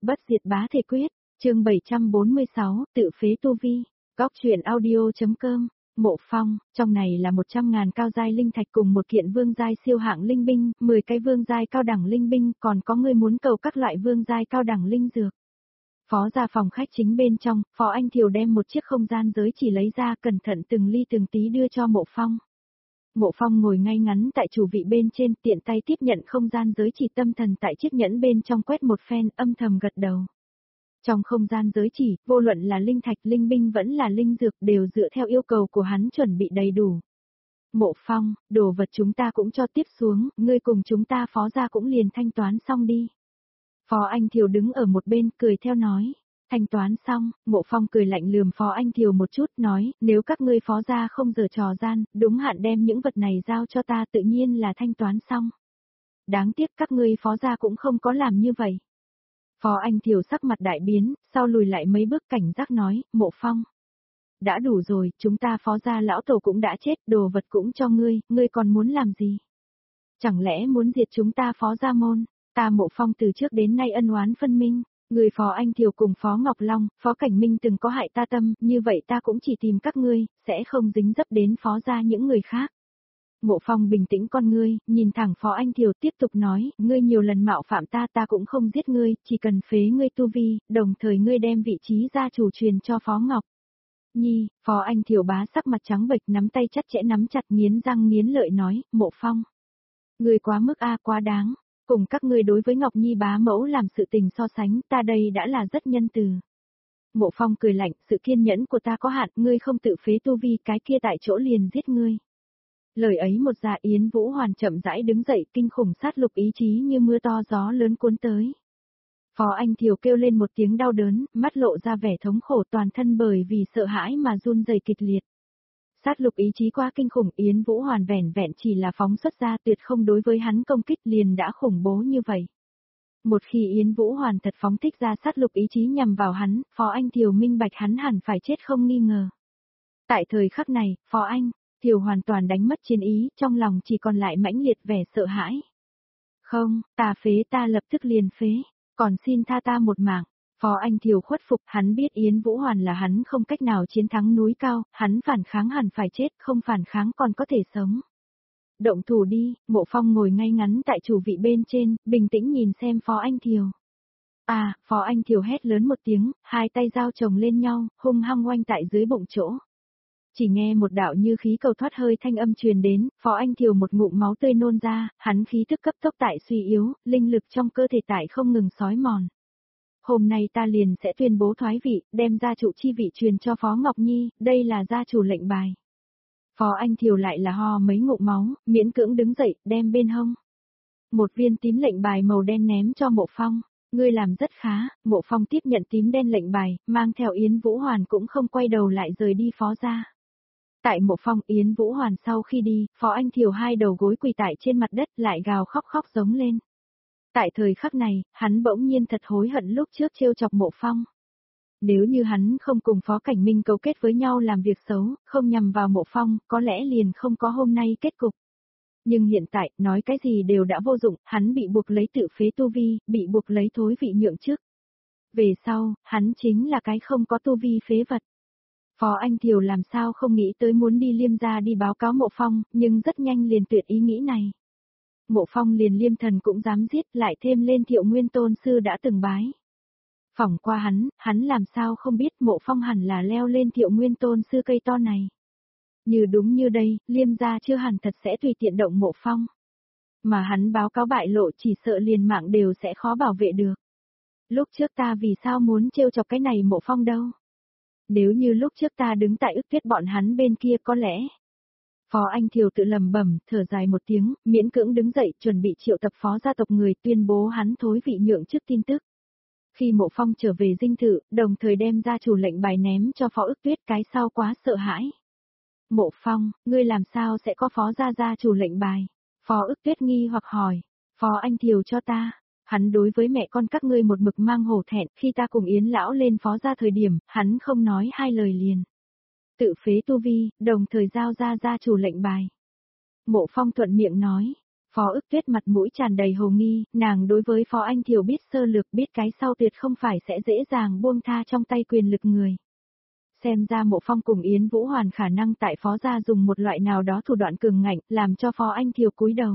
Bất diệt bá thể quyết, chương 746, tự phế tu vi, góc truyện audio.com. Mộ Phong, trong này là 100.000 cao giai linh thạch cùng một kiện vương giai siêu hạng linh binh, 10 cái vương giai cao đẳng linh binh, còn có người muốn cầu các loại vương giai cao đẳng linh dược. Phó ra phòng khách chính bên trong, Phó Anh Thiều đem một chiếc không gian giới chỉ lấy ra, cẩn thận từng ly từng tí đưa cho Mộ Phong. Mộ Phong ngồi ngay ngắn tại chủ vị bên trên, tiện tay tiếp nhận không gian giới chỉ, tâm thần tại chiếc nhẫn bên trong quét một phen, âm thầm gật đầu. Trong không gian giới chỉ, vô luận là linh thạch, linh binh vẫn là linh dược đều dựa theo yêu cầu của hắn chuẩn bị đầy đủ. Mộ Phong, đồ vật chúng ta cũng cho tiếp xuống, ngươi cùng chúng ta Phó gia cũng liền thanh toán xong đi. Phó Anh Thiều đứng ở một bên, cười theo nói. Thanh toán xong, Mộ Phong cười lạnh lườm Phó Anh Thiều một chút, nói, nếu các ngươi Phó gia không giở trò gian, đúng hạn đem những vật này giao cho ta, tự nhiên là thanh toán xong. Đáng tiếc các ngươi Phó gia cũng không có làm như vậy. Phó Anh Thiều sắc mặt đại biến, sau lùi lại mấy bước cảnh giác nói, Mộ Phong. Đã đủ rồi, chúng ta Phó gia lão tổ cũng đã chết, đồ vật cũng cho ngươi còn muốn làm gì? Chẳng lẽ muốn diệt chúng ta Phó gia môn? Ta Mộ Phong từ trước đến nay ân oán phân minh, người Phó Anh Thiều cùng Phó Ngọc Long, Phó Cảnh Minh từng có hại ta tâm, như vậy ta cũng chỉ tìm các ngươi, sẽ không dính dấp đến Phó gia những người khác. Mộ Phong bình tĩnh con ngươi, nhìn thẳng Phó Anh Thiều tiếp tục nói, ngươi nhiều lần mạo phạm ta cũng không giết ngươi, chỉ cần phế ngươi tu vi, đồng thời ngươi đem vị trí gia chủ truyền cho Phó Ngọc Nhi. Phó Anh Thiều bá sắc mặt trắng bệch, nắm tay chặt chẽ nắm chặt, nghiến răng nghiến lợi nói, Mộ Phong. Ngươi quá mức quá đáng, cùng các ngươi đối với Ngọc Nhi bá mẫu làm sự tình so sánh, ta đây đã là rất nhân từ. Mộ Phong cười lạnh, sự kiên nhẫn của ta có hạn, ngươi không tự phế tu vi, cái kia tại chỗ liền giết ngươi. Lời ấy một dạ, Yến Vũ Hoàn chậm rãi đứng dậy, kinh khủng sát lục ý chí như mưa to gió lớn cuốn tới. Phó Anh Thiều kêu lên một tiếng đau đớn, mắt lộ ra vẻ thống khổ, toàn thân bởi vì sợ hãi mà run rẩy kịch liệt. Sát lục ý chí quá kinh khủng, Yến Vũ Hoàn vẻn vẹn chỉ là phóng xuất ra, tuyệt không đối với hắn công kích liền đã khủng bố như vậy. Một khi Yến Vũ Hoàn thật phóng thích ra sát lục ý chí nhằm vào hắn, Phó Anh Thiều minh bạch hắn hẳn phải chết không nghi ngờ. Tại thời khắc này, Phó Anh Thiều hoàn toàn đánh mất chiến ý, trong lòng chỉ còn lại mãnh liệt vẻ sợ hãi. Không, ta phế, ta lập tức liền phế, còn xin tha ta một mạng. Phó Anh Thiều khuất phục, hắn biết Yến Vũ Hoàn là hắn không cách nào chiến thắng núi cao, hắn phản kháng hẳn phải chết, không phản kháng còn có thể sống. Động thủ đi. Mộ Phong ngồi ngay ngắn tại chủ vị bên trên, bình tĩnh nhìn xem Phó Anh Thiều. Phó Anh Thiều hét lớn một tiếng, hai tay giao chồng lên nhau, hung hăng oanh tại dưới bụng chỗ. Chỉ nghe một đạo như khí cầu thoát hơi thanh âm truyền đến, Phó Anh Thiều một ngụm máu tươi nôn ra, hắn khí tức cấp tốc tại suy yếu, linh lực trong cơ thể tại không ngừng xói mòn. Hôm nay ta liền sẽ tuyên bố thoái vị, đem gia chủ chi vị truyền cho Phó Ngọc Nhi, đây là gia chủ lệnh bài. Phó Anh Thiều lại là ho mấy ngụm máu, miễn cưỡng đứng dậy, đem bên hông một viên tím lệnh bài màu đen ném cho Mộ Phong. Ngươi làm rất khá. Mộ Phong tiếp nhận tím đen lệnh bài, mang theo Yến Vũ Hoàn cũng không quay đầu lại rời đi Phó gia. Tại Mộ Phong, Yến Vũ Hoàn sau khi đi, Phó Anh Thiều hai đầu gối quỳ tại trên mặt đất, lại gào khóc giống lên. Tại thời khắc này, hắn bỗng nhiên thật hối hận lúc trước trêu chọc Mộ Phong. Nếu như hắn không cùng Phó Cảnh Minh cấu kết với nhau làm việc xấu, không nhằm vào Mộ Phong, có lẽ liền không có hôm nay kết cục. Nhưng hiện tại, nói cái gì đều đã vô dụng, hắn bị buộc lấy tự phế tu vi, bị buộc lấy thối vị nhượng chức. Về sau, hắn chính là cái không có tu vi phế vật. Phó Anh Thiều làm sao không nghĩ tới muốn đi Liêm gia đi báo cáo Mộ Phong, nhưng rất nhanh liền tuyệt ý nghĩ này. Mộ Phong liền Liêm thần cũng dám giết, lại thêm lên Thiệu Nguyên Tôn Sư đã từng bái. Phỏng qua hắn làm sao không biết Mộ Phong hẳn là leo lên Thiệu Nguyên Tôn Sư cây to này. Như đúng như đây, Liêm gia chưa hẳn thật sẽ tùy tiện động Mộ Phong. Mà hắn báo cáo bại lộ chỉ sợ liền mạng đều sẽ khó bảo vệ được. Lúc trước ta vì sao muốn trêu chọc cái này Mộ Phong đâu? Nếu như lúc trước ta đứng tại ức tuyết bọn hắn bên kia có lẽ. Phó Anh Thiều tự lầm bẩm, thở dài một tiếng, miễn cưỡng đứng dậy, chuẩn bị triệu tập phó gia tộc người tuyên bố hắn thối vị nhượng chức tin tức. Khi Mộ Phong trở về dinh thự, đồng thời đem gia chủ lệnh bài ném cho Phó ức tuyết, cái sau quá sợ hãi. Mộ Phong, ngươi làm sao sẽ có phó gia chủ lệnh bài? Phó ức tuyết nghi hoặc hỏi. Phó Anh Thiều cho ta. Hắn đối với mẹ con các ngươi một mực mang hổ thẹn, khi ta cùng Yến lão lên Phó gia thời điểm, hắn không nói hai lời liền. Tự phế tu vi, đồng thời giao ra gia chủ lệnh bài. Mộ Phong thuận miệng nói. Phó Ức Tuyết mặt mũi tràn đầy hồ nghi, nàng đối với Phó Anh Thiều biết sơ lược, biết cái sau tuyệt không phải sẽ dễ dàng buông tha trong tay quyền lực người. Xem ra Mộ Phong cùng Yến Vũ Hoàn khả năng tại Phó gia dùng một loại nào đó thủ đoạn cường ngạnh, làm cho Phó Anh Thiều cúi đầu.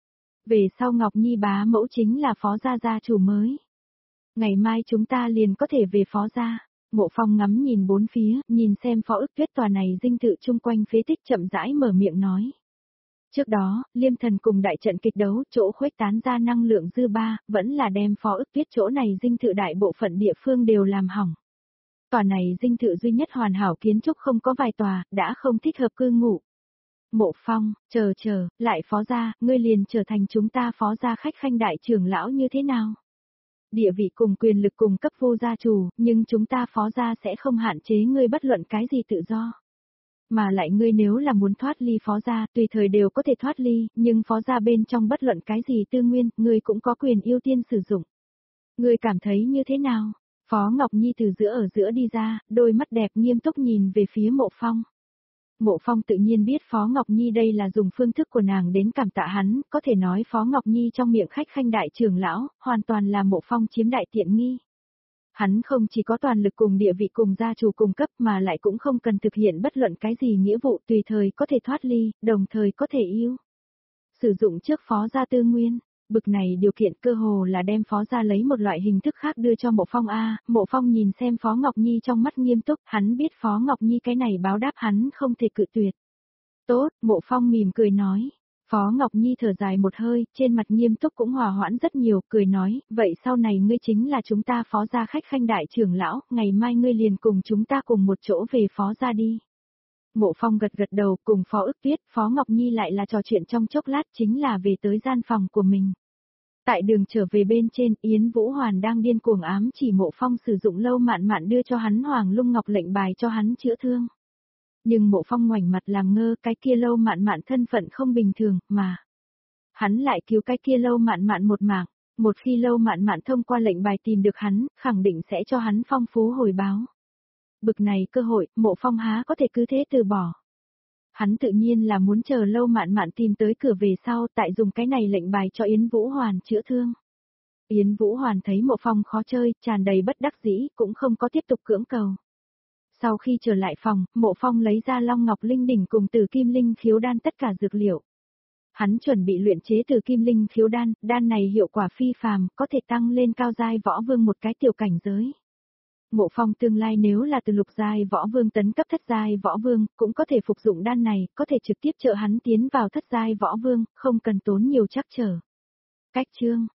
Về sau Ngọc Nhi bá mẫu chính là Phó gia gia chủ mới. Ngày mai chúng ta liền có thể về Phó gia. Mộ Phong ngắm nhìn bốn phía, nhìn xem Phó Ức Tuyết tòa này dinh thự chung quanh phế tích chậm rãi mở miệng nói. Trước đó, Liêm Thần cùng đại trận kịch đấu, chỗ khuếch tán ra năng lượng dư ba, vẫn là đem Phó Ức Tuyết chỗ này dinh thự đại bộ phận địa phương đều làm hỏng. Tòa này dinh thự duy nhất hoàn hảo kiến trúc không có vài tòa, đã không thích hợp cư ngụ. Mộ Phong, chờ, lại Phó gia, ngươi liền trở thành chúng ta Phó gia khách khanh đại trưởng lão như thế nào? Địa vị cùng quyền lực cùng cấp vô gia chủ, nhưng chúng ta Phó gia sẽ không hạn chế ngươi bất luận cái gì tự do. Mà lại ngươi nếu là muốn thoát ly Phó gia, tùy thời đều có thể thoát ly, nhưng Phó gia bên trong bất luận cái gì tư nguyên, ngươi cũng có quyền ưu tiên sử dụng. Ngươi cảm thấy như thế nào? Phó Ngọc Nhi từ ở giữa đi ra, đôi mắt đẹp nghiêm túc nhìn về phía Mộ Phong. Mộ Phong tự nhiên biết Phó Ngọc Nhi đây là dùng phương thức của nàng đến cảm tạ hắn, có thể nói Phó Ngọc Nhi trong miệng khách khanh đại trưởng lão, hoàn toàn là Mộ Phong chiếm đại tiện nghi. Hắn không chỉ có toàn lực cùng địa vị cùng gia chủ cùng cấp mà lại cũng không cần thực hiện bất luận cái gì nghĩa vụ, tùy thời có thể thoát ly, đồng thời có thể yêu. Sử dụng trước Phó gia tư nguyên. Bực này điều kiện cơ hồ là đem Phó gia lấy một loại hình thức khác đưa cho Mộ Phong a. Mộ Phong nhìn xem Phó Ngọc Nhi trong mắt nghiêm túc, hắn biết Phó Ngọc Nhi cái này báo đáp hắn không thể cự tuyệt. Tốt, Mộ Phong mỉm cười nói. Phó Ngọc Nhi thở dài một hơi, trên mặt nghiêm túc cũng hòa hoãn rất nhiều, cười nói, vậy sau này ngươi chính là chúng ta Phó gia khách khanh đại trưởng lão, ngày mai ngươi liền cùng chúng ta cùng một chỗ về Phó gia đi. Mộ Phong gật gật đầu, cùng Phó Ức Tuyết, Phó Ngọc Nhi lại là trò chuyện trong chốc lát, chính là về tới gian phòng của mình. Tại đường trở về bên trên, Yến Vũ Hoàn đang điên cuồng ám chỉ Mộ Phong sử dụng Lâu Mạn Mạn đưa cho hắn Hoàng Lung Ngọc lệnh bài cho hắn chữa thương. Nhưng Mộ Phong ngoảnh mặt làm ngơ, cái kia Lâu Mạn Mạn thân phận không bình thường, mà hắn lại cứu cái kia Lâu Mạn Mạn một mạng, một khi Lâu Mạn Mạn thông qua lệnh bài tìm được hắn, khẳng định sẽ cho hắn phong phú hồi báo. Bực này cơ hội, Mộ Phong há có thể cứ thế từ bỏ. Hắn tự nhiên là muốn chờ Lâu Mạn Mạn tìm tới cửa về sau, tại dùng cái này lệnh bài cho Yến Vũ Hoàn chữa thương. Yến Vũ Hoàn thấy Mộ Phong khó chơi, tràn đầy bất đắc dĩ, cũng không có tiếp tục cưỡng cầu. Sau khi trở lại phòng, Mộ Phong lấy ra Long Ngọc Linh đỉnh cùng Tử Kim Linh khiếu đan tất cả dược liệu. Hắn chuẩn bị luyện chế Tử Kim Linh khiếu đan, đan này hiệu quả phi phàm, có thể tăng lên cao giai võ vương một cái tiểu cảnh giới. Mộ Phong tương lai nếu là từ lục giai võ vương tấn cấp thất giai võ vương, cũng có thể phục dụng đan này, có thể trực tiếp trợ hắn tiến vào thất giai võ vương, không cần tốn nhiều trắc trở. Cách chương